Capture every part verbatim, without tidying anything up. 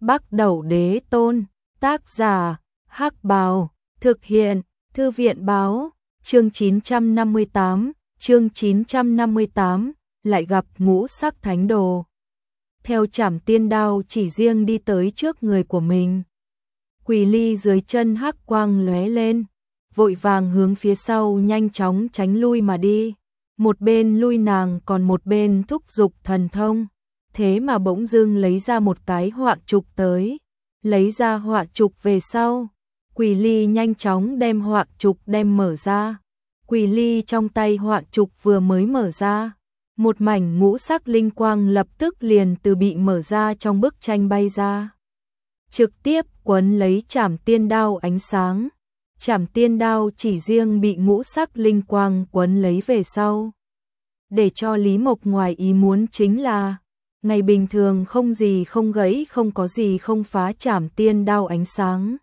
Bắc Đẩu Đế Tôn, tác giả, Hắc Bào, thực hiện, Thư viện Báo, chương chín trăm năm mươi tám, chương chín trăm năm mươi tám, lại gặp ngũ sắc thánh đồ. Theo Trảm Tiên đao chỉ riêng đi tới trước người của mình. Quỷ Ly dưới chân hắc quang lóe lên, vội vàng hướng phía sau nhanh chóng tránh lui mà đi. Một bên lui nàng còn một bên thúc giục thần thông. Thế mà bỗng dưng lấy ra một cái họa trục tới. Lấy ra họa trục về sau. Quỷ Ly nhanh chóng đem họa trục đem mở ra. Quỷ Ly trong tay họa trục vừa mới mở ra. Một mảnh ngũ sắc linh quang lập tức liền từ bị mở ra trong bức tranh bay ra. Trực tiếp quấn lấy Trảm Tiên đao ánh sáng. Trảm Tiên đao chỉ riêng bị ngũ sắc linh quang quấn lấy về sau. Để cho Lý Mộc ngoài ý muốn chính là, ngày bình thường không gì không gãy, không có gì không phá Trảm Tiên đao ánh sáng.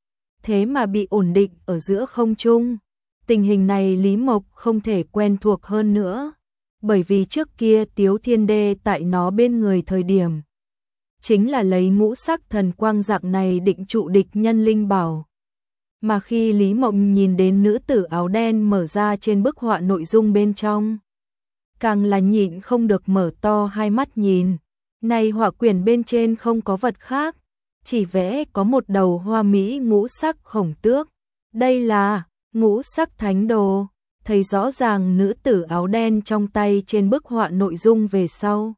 Thế mà bị ổn định ở giữa không trung. Tình hình này Lý Mộc không thể quen thuộc hơn nữa. Bởi vì trước kia Tiếu Thiên Đê tại nó bên người thời điểm. Chính là lấy ngũ sắc thần quang dạng này định trụ địch nhân linh bảo. Mà khi Lý Mộng nhìn đến nữ tử áo đen mở ra trên bức họa nội dung bên trong. Càng là nhịn không được mở to hai mắt nhìn. Này họa quyển bên trên không có vật khác. Chỉ vẽ có một đầu hoa mỹ ngũ sắc khổng tước. Đây là ngũ sắc thánh đồ. Thấy rõ ràng nữ tử áo đen trong tay trên bức họa nội dung về sau.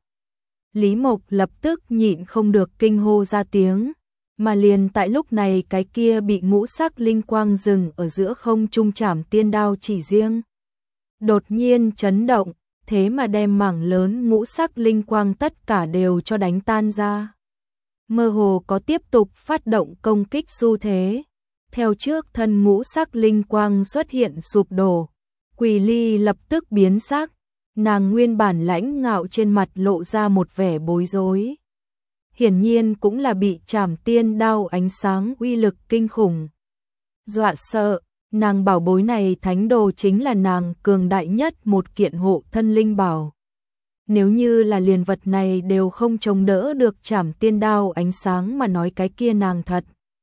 Lý Mộc lập tức nhịn không được kinh hô ra tiếng. Mà liền tại lúc này cái kia bị ngũ sắc linh quang dừng ở giữa không trung Trảm Tiên đao chỉ riêng. Đột nhiên chấn động, thế mà đem mảng lớn ngũ sắc linh quang tất cả đều cho đánh tan ra. Mơ hồ có tiếp tục phát động công kích xu thế. Theo trước thân ngũ sắc linh quang xuất hiện sụp đổ. Quỷ Ly lập tức biến sắc, nàng nguyên bản lãnh ngạo trên mặt lộ ra một vẻ bối rối. Hiển nhiên cũng là bị Trảm Tiên đao ánh sáng uy lực kinh khủng. Dọa sợ, nàng bảo bối này thánh đồ chính là nàng cường đại nhất một kiện hộ thân linh bảo. Nếu như là liền vật này đều không chống đỡ được Trảm Tiên đao ánh sáng mà nói cái kia nàng thật.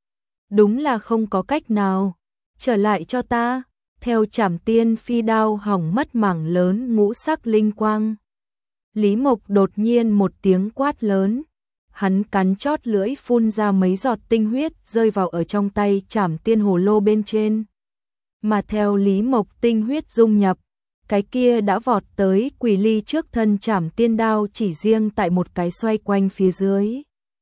Đúng là không có cách nào, trở lại cho ta. Theo Trảm Tiên phi đao hỏng mất mảng lớn ngũ sắc linh quang. Lý Mộc đột nhiên một tiếng quát lớn. Hắn cắn chót lưỡi phun ra mấy giọt tinh huyết rơi vào ở trong tay Trảm Tiên hồ lô bên trên. Mà theo Lý Mộc tinh huyết dung nhập, cái kia đã vọt tới Quỷ Ly trước thân Trảm Tiên đao chỉ riêng tại một cái xoay quanh phía dưới.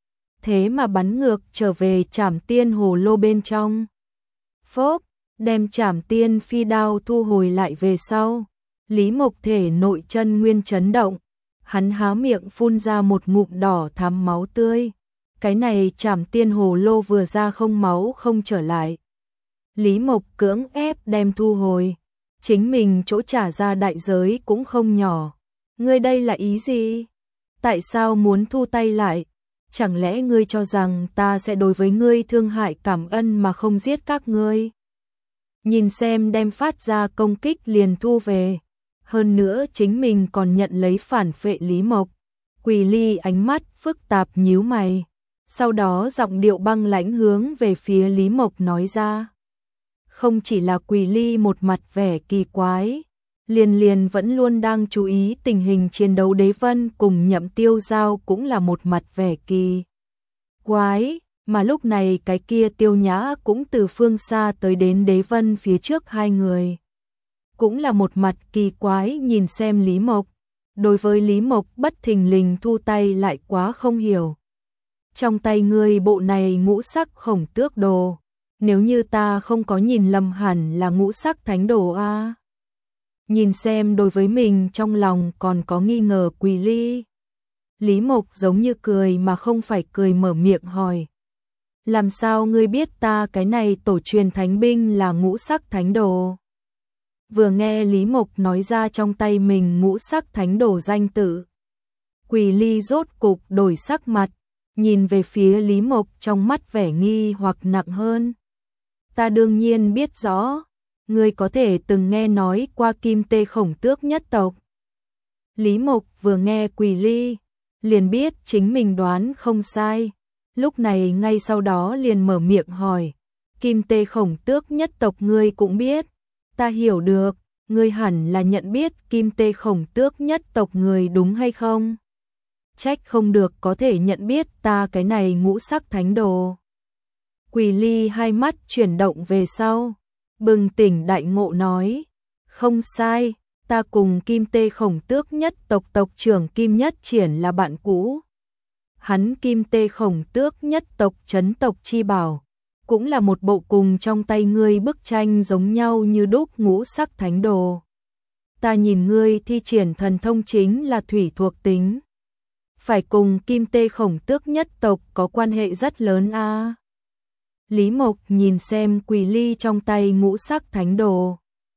Thế mà bắn ngược trở về Trảm Tiên hồ lô bên trong. Phốp! Đem Trảm Tiên phi đao thu hồi lại về sau. Lý Mộc thể nội chân nguyên chấn động. Hắn há miệng phun ra một ngụm đỏ thắm máu tươi. Cái này Trảm Tiên hồ lô vừa ra không máu không trở lại. Lý Mộc cưỡng ép đem thu hồi. Chính mình chỗ trả ra đại giới cũng không nhỏ. Ngươi đây là ý gì? Tại sao muốn thu tay lại? Chẳng lẽ ngươi cho rằng ta sẽ đối với ngươi thương hại cảm ân mà không giết các ngươi? Nhìn xem đem phát ra công kích liền thu về. Hơn nữa chính mình còn nhận lấy phản phệ Lý Mộc. Quỷ Ly ánh mắt phức tạp nhíu mày. Sau đó giọng điệu băng lãnh hướng về phía Lý Mộc nói ra. Không chỉ là Quỷ Ly một mặt vẻ kỳ quái. Liền liền vẫn luôn đang chú ý tình hình chiến đấu Đế Vân cùng Nhậm Tiêu Giao cũng là một mặt vẻ kỳ quái. Mà lúc này cái kia Tiêu Nhã cũng từ phương xa tới đến Đế Vân phía trước hai người. Cũng là một mặt kỳ quái nhìn xem Lý Mộc. Đối với Lý Mộc bất thình lình thu tay lại quá không hiểu. Trong tay ngươi bộ này ngũ sắc khổng tước đồ. Nếu như ta không có nhìn lầm hẳn là ngũ sắc thánh đồ a. Nhìn xem đối với mình trong lòng còn có nghi ngờ Quỷ Ly. Lý Mộc giống như cười mà không phải cười mở miệng hỏi. Làm sao ngươi biết ta cái này tổ truyền thánh binh là ngũ sắc thánh đồ? Vừa nghe Lý Mộc nói ra trong tay mình ngũ sắc thánh đồ danh tự. Quỷ Ly rốt cục đổi sắc mặt, nhìn về phía Lý Mộc trong mắt vẻ nghi hoặc nặng hơn. Ta đương nhiên biết rõ, ngươi có thể từng nghe nói qua Kim Tê Khổng Tước nhất tộc. Lý Mộc vừa nghe Quỷ Ly, liền biết chính mình đoán không sai. lúc này ngay sau đó liền mở miệng hỏi, Kim Tê Khổng Tước nhất tộc ngươi cũng biết, ta hiểu được, ngươi hẳn là nhận biết Kim Tê Khổng Tước nhất tộc người đúng hay không? Trách không được có thể nhận biết ta cái này ngũ sắc thánh đồ. Quỳ Ly hai mắt chuyển động về sau, bừng tỉnh đại ngộ nói, không sai, ta cùng Kim Tê Khổng Tước nhất tộc tộc trưởng Kim Nhất Triển là bạn cũ. Hắn Kim Tê Khổng Tước nhất tộc trấn tộc chi bảo, cũng là một bộ cùng trong tay ngươi bức tranh giống nhau như đúc ngũ sắc thánh đồ. Ta nhìn ngươi thi triển thần thông chính là thủy thuộc tính, phải cùng Kim Tê Khổng Tước nhất tộc có quan hệ rất lớn a. À. Lý Mộc nhìn xem Quỳ Ly trong tay ngũ sắc thánh đồ,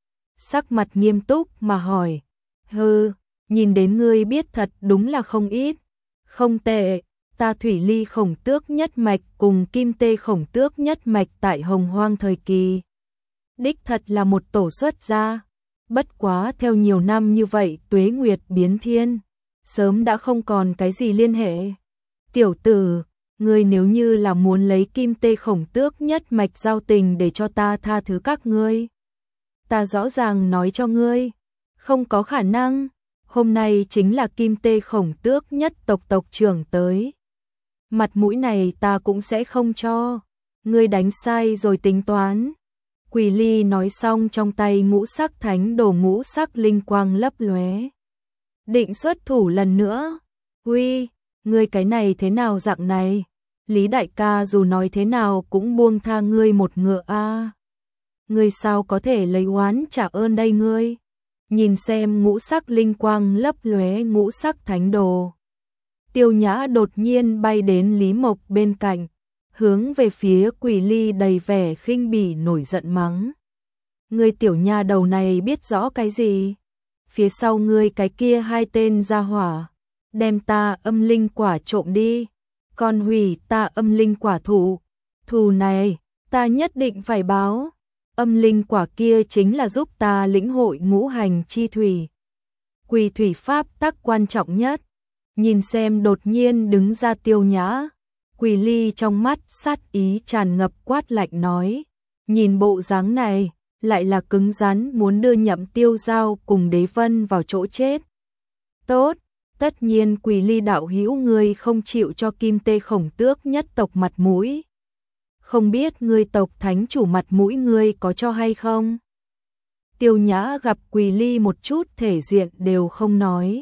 sắc mặt nghiêm túc mà hỏi, hừ, nhìn đến ngươi biết thật đúng là không ít, không tệ, ta Thủy Ly Khổng Tước nhất mạch cùng Kim Tê Khổng Tước nhất mạch tại Hồng Hoang thời kỳ, đích thật là một tổ xuất gia, bất quá theo nhiều năm như vậy tuế nguyệt biến thiên, sớm đã không còn cái gì liên hệ. Tiểu tử, ngươi nếu như là muốn lấy Kim Tê Khổng Tước nhất mạch giao tình để cho ta tha thứ các ngươi, ta rõ ràng nói cho ngươi, không có khả năng, hôm nay chính là Kim Tê Khổng Tước nhất tộc tộc trưởng tới. Mặt mũi này ta cũng sẽ không cho, ngươi đánh sai rồi tính toán. Quỳ Ly nói xong trong tay ngũ sắc thánh đồ ngũ sắc linh quang lấp lóe, định xuất thủ lần nữa. Uy, ngươi cái này thế nào dạng này? Lý đại ca dù nói thế nào cũng buông tha ngươi một ngựa a. À. Ngươi sao có thể lấy oán trả ơn đây ngươi? Nhìn xem ngũ sắc linh quang lấp lóe ngũ sắc thánh đồ. Tiêu Nhã đột nhiên bay đến Lý Mộc bên cạnh, hướng về phía Quỳ Ly đầy vẻ khinh bỉ nổi giận mắng. Ngươi tiểu nha đầu này biết rõ cái gì? Phía sau ngươi cái kia hai tên gia hỏa, đem ta âm linh quả trộm đi, còn hủy ta âm linh quả thụ. Thù này, ta nhất định phải báo. Âm linh quả kia chính là giúp ta lĩnh hội ngũ hành chi thủy. Quỳ thủy pháp tắc quan trọng nhất. Nhìn xem đột nhiên đứng ra Tiêu Nhã, Quỳ Ly trong mắt sát ý tràn ngập quát lạnh nói, nhìn bộ dáng này, lại là cứng rắn muốn đưa Nhậm Tiêu Giao cùng Đế Vân vào chỗ chết. Tốt, tất nhiên Quỳ Ly đạo hữu ngươi không chịu cho Kim Tê Khổng Tước nhất tộc mặt mũi. Không biết ngươi tộc thánh chủ mặt mũi ngươi có cho hay không? Tiêu Nhã gặp Quỳ Ly một chút thể diện đều không nói,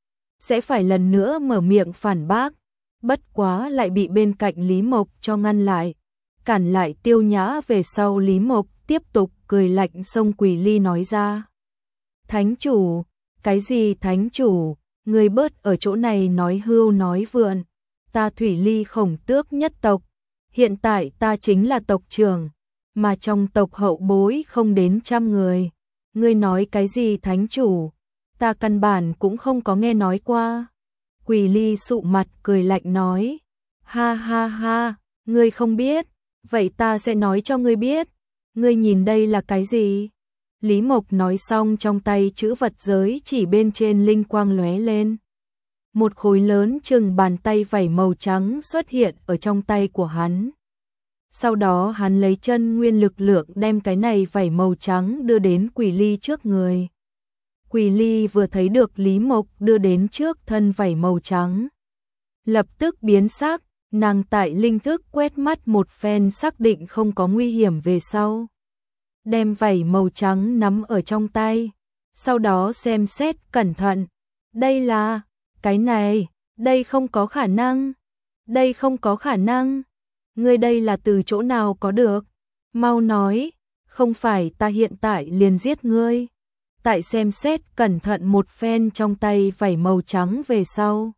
sẽ phải lần nữa mở miệng phản bác, bất quá lại bị bên cạnh Lý Mộc cho ngăn lại, cản lại Tiêu Nhã về sau. Lý Mộc tiếp tục cười lạnh xông Quỳ Ly nói ra, thánh chủ, cái gì thánh chủ, ngươi bớt ở chỗ này nói hưu nói vượn, ta Thủy Ly Khổng Tước nhất tộc, hiện tại ta chính là tộc trưởng, mà trong tộc hậu bối không đến trăm người, ngươi nói cái gì thánh chủ, ta căn bản cũng không có nghe nói qua. Quỳ Ly sụ mặt cười lạnh nói, ha ha ha, ngươi không biết, vậy ta sẽ nói cho ngươi biết, ngươi nhìn đây là cái gì? Lý Mộc nói xong trong tay chữ vật giới chỉ bên trên linh quang lóe lên. Một khối lớn chừng bàn tay vảy màu trắng xuất hiện ở trong tay của hắn. Sau đó hắn lấy chân nguyên lực lượng đem cái này vảy màu trắng đưa đến Quỳ Ly trước người. Quỳ Ly vừa thấy được Lý Mộc đưa đến trước thân vảy màu trắng, lập tức biến sắc, nàng tại linh thức quét mắt một phen xác định không có nguy hiểm về sau, đem vảy màu trắng nắm ở trong tay, sau đó xem xét cẩn thận, đây là, cái này, đây không có khả năng, đây không có khả năng, ngươi đây là từ chỗ nào có được, mau nói, không phải ta hiện tại liền giết ngươi. Tại xem xét cẩn thận một phen trong tay vảy màu trắng về sau,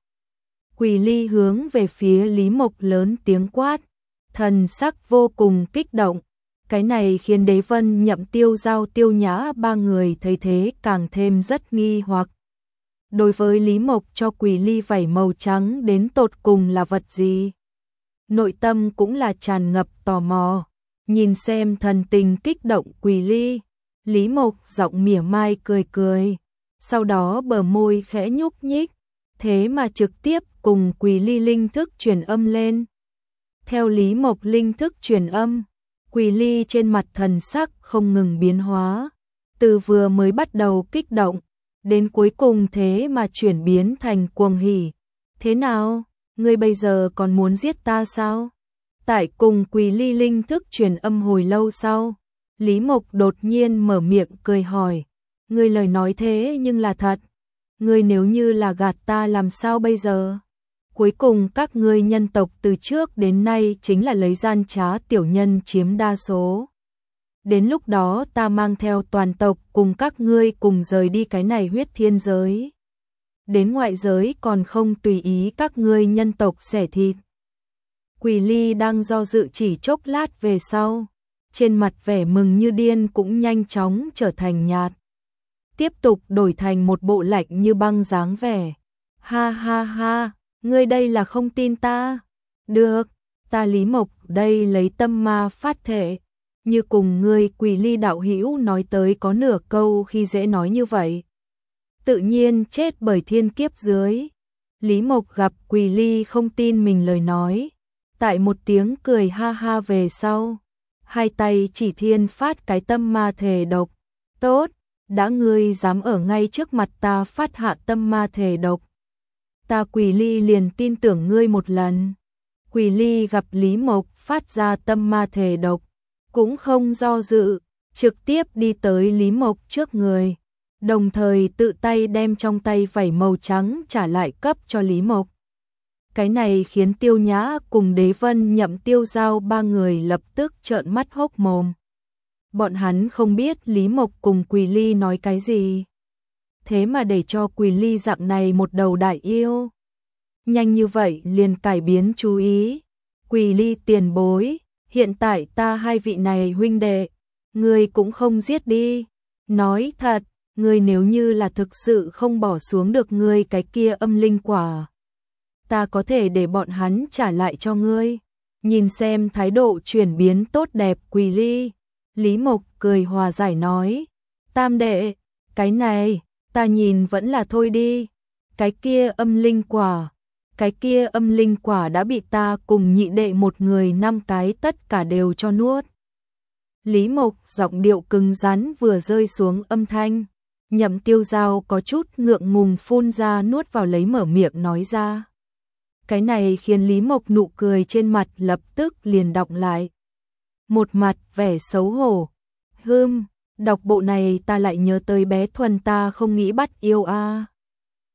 Quỳ Ly hướng về phía Lý Mộc lớn tiếng quát, thần sắc vô cùng kích động, cái này khiến Đế Vân, Nhậm Tiêu Giao, Tiêu Nhã ba người thấy thế càng thêm rất nghi hoặc. Đối với Lý Mộc cho Quỳ Ly vảy màu trắng đến tột cùng là vật gì? Nội tâm cũng là tràn ngập tò mò, nhìn xem thần tình kích động Quỳ Ly. Lý Mộc giọng mỉa mai cười cười, sau đó bờ môi khẽ nhúc nhích, thế mà trực tiếp cùng Quỳ Ly linh thức truyền âm lên. Theo Lý Mộc linh thức truyền âm, Quỳ Ly trên mặt thần sắc không ngừng biến hóa, từ vừa mới bắt đầu kích động, đến cuối cùng thế mà chuyển biến thành cuồng hỉ. Thế nào, ngươi bây giờ còn muốn giết ta sao? Tại cùng Quỳ Ly linh thức truyền âm hồi lâu sau, Lý Mộc đột nhiên mở miệng cười hỏi, ngươi lời nói thế nhưng là thật, ngươi nếu như là gạt ta làm sao bây giờ? Cuối cùng các ngươi nhân tộc từ trước đến nay chính là lấy gian trá tiểu nhân chiếm đa số. Đến lúc đó ta mang theo toàn tộc cùng các ngươi cùng rời đi cái này huyết thiên giới. Đến ngoại giới còn không tùy ý các ngươi nhân tộc xẻ thịt. Quỳ Ly đang do dự chỉ chốc lát về sau, trên mặt vẻ mừng như điên cũng nhanh chóng trở thành nhạt. Tiếp tục đổi thành một bộ lạnh như băng dáng vẻ. Ha ha ha, ngươi đây là không tin ta. Được, ta Lý Mộc đây lấy tâm ma phát thể. Như cùng ngươi Quỳ Ly đạo hữu nói tới có nửa câu khi dễ nói như vậy. Tự nhiên chết bởi thiên kiếp dưới. Lý Mộc gặp Quỳ Ly không tin mình lời nói. Tại một tiếng cười ha ha về sau. Hai tay chỉ thiên phát cái tâm ma thể độc. Tốt, đã ngươi dám ở ngay trước mặt ta phát hạ tâm ma thể độc. Ta Quỳ Ly liền tin tưởng ngươi một lần. Quỳ Ly gặp Lý Mộc phát ra tâm ma thể độc, cũng không do dự, trực tiếp đi tới Lý Mộc trước người, đồng thời tự tay đem trong tay vảy màu trắng trả lại cấp cho Lý Mộc. Cái này khiến Tiêu Nhã cùng Đế Vân Nhậm Tiêu Giao ba người lập tức trợn mắt hốc mồm. Bọn hắn không biết Lý Mộc cùng Quỳ Ly nói cái gì. Thế mà để cho Quỳ Ly dạng này một đầu đại yêu. Nhanh như vậy liền cải biến chú ý. Quỳ Ly tiền bối, hiện tại ta hai vị này huynh đệ, ngươi cũng không giết đi. Nói thật, ngươi nếu như là thực sự không bỏ xuống được ngươi cái kia âm linh quả, ta có thể để bọn hắn trả lại cho ngươi. Nhìn xem thái độ chuyển biến tốt đẹp Quỳ Ly, Lý Mộc cười hòa giải nói, tam đệ, cái này, ta nhìn vẫn là thôi đi. Cái kia âm linh quả, cái kia âm linh quả đã bị ta cùng nhị đệ một người năm cái tất cả đều cho nuốt. Lý Mộc giọng điệu cứng rắn vừa rơi xuống âm thanh, Nhậm Tiêu Giao có chút ngượng ngùng phun ra nuốt vào lấy mở miệng nói ra. Cái này khiến Lý Mộc nụ cười trên mặt lập tức liền đọng lại. Một mặt vẻ xấu hổ. Hưm, đọc bộ này ta lại nhớ tới bé Thuần ta không nghĩ bắt yêu a. À.